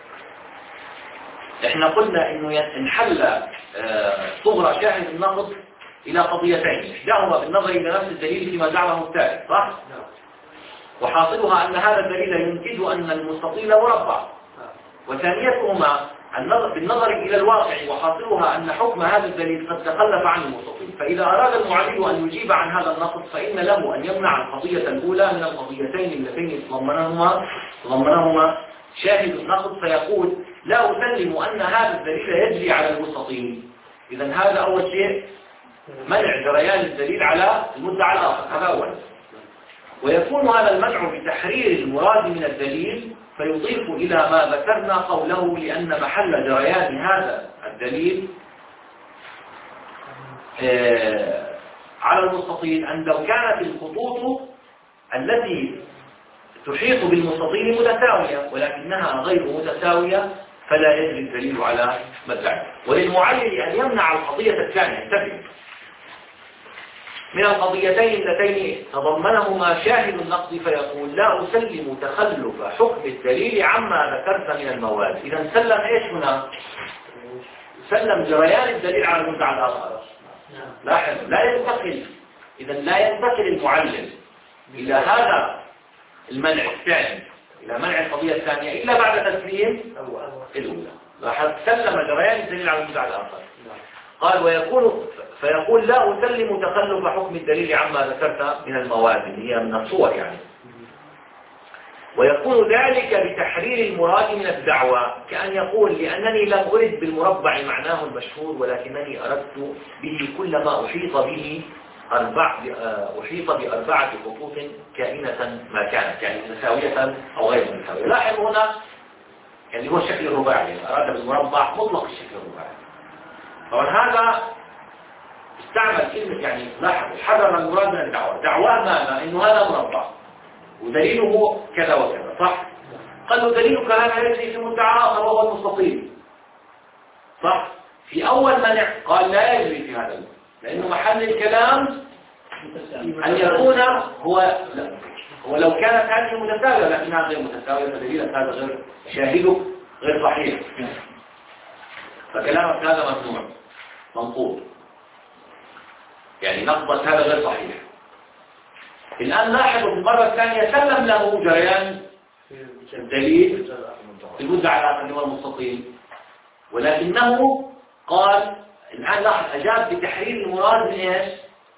احنا قلنا انه انحل صغرى شاهد النقض الى قضيتين، احداهما بالنظر الى نفس الدليل فيما زعمه الثالث، صح؟ وحاصلها ان هذا الدليل ينتج ان المستطيل مربع، وثانيتهما النظر بالنظر الى الواقع، وحاصلها ان حكم هذا الدليل قد تخلف عن المستطيل. فاذا اراد المعلل ان يجيب عن هذا النقض فان له ان يمنع القضية الاولى من القضيتين اللتين تضمنهما تضمنهما شاهد النقض، فيقول لا أسلم أن هذا الدليل يجري على المستطيل. إذا هذا أول شيء، منع جريان الدليل على المدعى الآخر، هذا أول. ويكون هذا المنع بتحرير المراد من الدليل، فيضيف إلى ما ذكرنا قوله لأن محل جريان هذا الدليل على المستطيل أن لو كانت الخطوط التي تحيط بالمستطيل متساوية ولكنها غير متساوية فلا يجري الدليل على مدعي. وللمعلل أن يمنع القضية الثانية، انتبه، من القضيتين اللتين تضمنهما شاهد النقض، فيقول لا أسلم تخلف حكم الدليل عما ذكرت من المواد. إذا سلم إيش هنا؟ سلم جريان الدليل على المدعى الآخر. لاحظ، لا ينتقل، إذا لا ينتقل المعلل إلى هذا المنع الثاني، إلى منع القضية الثانية إلا بعد تسليم الأولى. لاحظ، سلم جريان الدليل على المدعى الآخر. قال ويكون فيقول لا أسلم تخلف حكم الدليل عما ذكرت من المواد اللي هي من الصور يعني. ويكون ذلك بتحرير المراد من الدعوى، كأن يقول لأنني لم أرد بالمربع معناه المشهور ولكنني أردت به كل ما أحيط به أربع أحيط بأربعة خطوط كائنة ما كانت، يعني متساوية أو غير متساوية. لاحظ هنا يعني هو الشكل الرباعي، أراد بالمربع مطلق الشكل الرباعي. طبعا هذا استعمل كلمة، يعني لاحظ حرر المراد من الدعوة. دعواه ماذا؟ إنه هذا مربع ودليله كذا وكذا، صح؟ قال له دليلك هذا يجري في مدعى آخر وهو المستطيل، صح؟ في أول منع قال لا يجري في هذا، لأنه محل الكلام أن يكون هو لا. هو لو كانت هذه متساوية لكنها غير متساوية فدليلك هذا غير شاهدك غير صحيح، فكلامك هذا ممنوع منقوض، يعني نقضت هذا غير صحيح. الآن لاحظوا في المرة الثانية سلم له جريان الدليل المدعى الآخر اللي هو المستطيل، ولكنه قال الآن لاحظ أجاب بتحرير المراد من إيش؟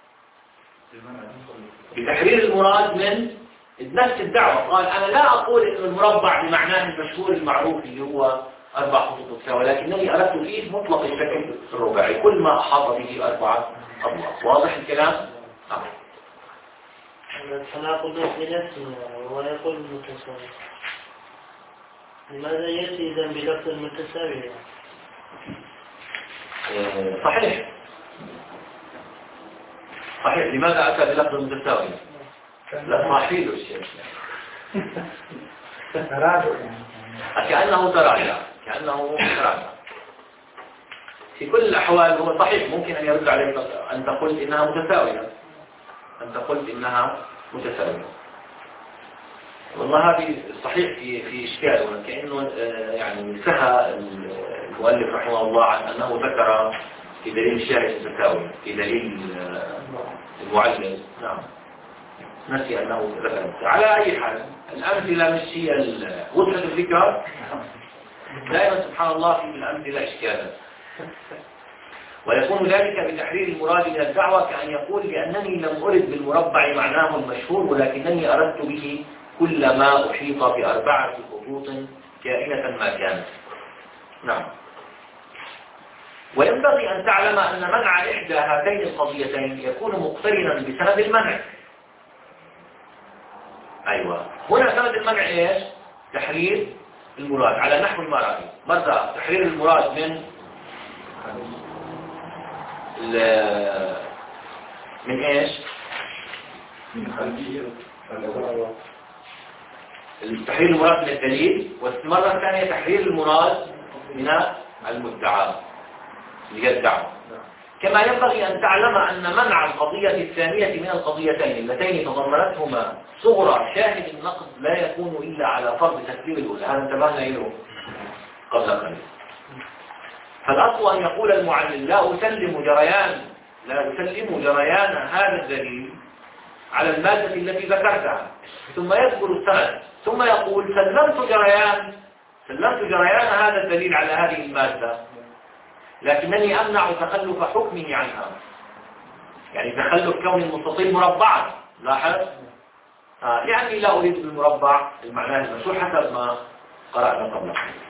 بتحرير المراد من نفس الدعوة. قال أنا لا أقول إن المربع بمعناه المشهور المعروف اللي هو أربع خطوط متساوية، ولكنني أردت فيه مطلق الشكل الرباعي، كل ما أحاط به أربعة أضلاع. واضح الكلام؟ نعم. التناقض بنفسه ويقول المتساوي، لماذا يأتي إذا بلفظ المتساوي؟ صحيح صحيح لماذا أتى بلفظ المتساوي؟ لا صحيح الشيء تراجع، كأنه تراجع، كأنه تراجع. في كل الأحوال هو صحيح، ممكن أن يرد عليك أن تقول إنها متساوية، أن تقول إنها متساوية. والله هذه صحيح في في إشكال، كأنه يعني انتهى المؤلف رحمه الله عن أنه ذكر في دليل الشاهد المتساوي، في دليل المعلل، نعم نسي أنه ذكر. على أي حال الأمثلة مش هي وصلت الفكرة. دائما سبحان الله في الأمثلة إشكالا. ويكون ذلك بتحرير المراد من الدعوة، كأن يقول لأنني لم أرد بالمربع معناه المشهور ولكنني أردت به كل ما أحيط بأربعة خطوط كائنة ما كانت. نعم. وينبغي أن تعلم أن منع إحدى هاتين القضيتين يكون مقترنا بسبب المنع. أيوة، هنا سبب المنع إيش؟ تحرير المراد على نحو المراد. مرة تحرير المراد من من ايش؟ التحرير المراد من الدليل، والمرة الثانية تحرير المراد من المدعى يدعى. كما ينبغي أن تعلم أن منع القضية الثانية من القضيتين اللتين تضمنتهما صغرى شاهد النقد لا يكون إلا على فرض تسليم الأولى. هذا انتبهنا إليه قبل قليل. فالأصل أن يقول المعلل لا أسلم جريان لا أسلم جريان هذا الدليل على المادة التي ذكرتها، ثم يذكر السند، ثم يقول سلمت جريان سلمت جريان هذا الدليل على هذه المادة، لكنني أمنع تخلف حكمه عنها، يعني تخلف كون المستطيل مربعا. لاحظ آه يعني لا أريد بالمربع المعنى المشهور حسب ما قرأنا قبل.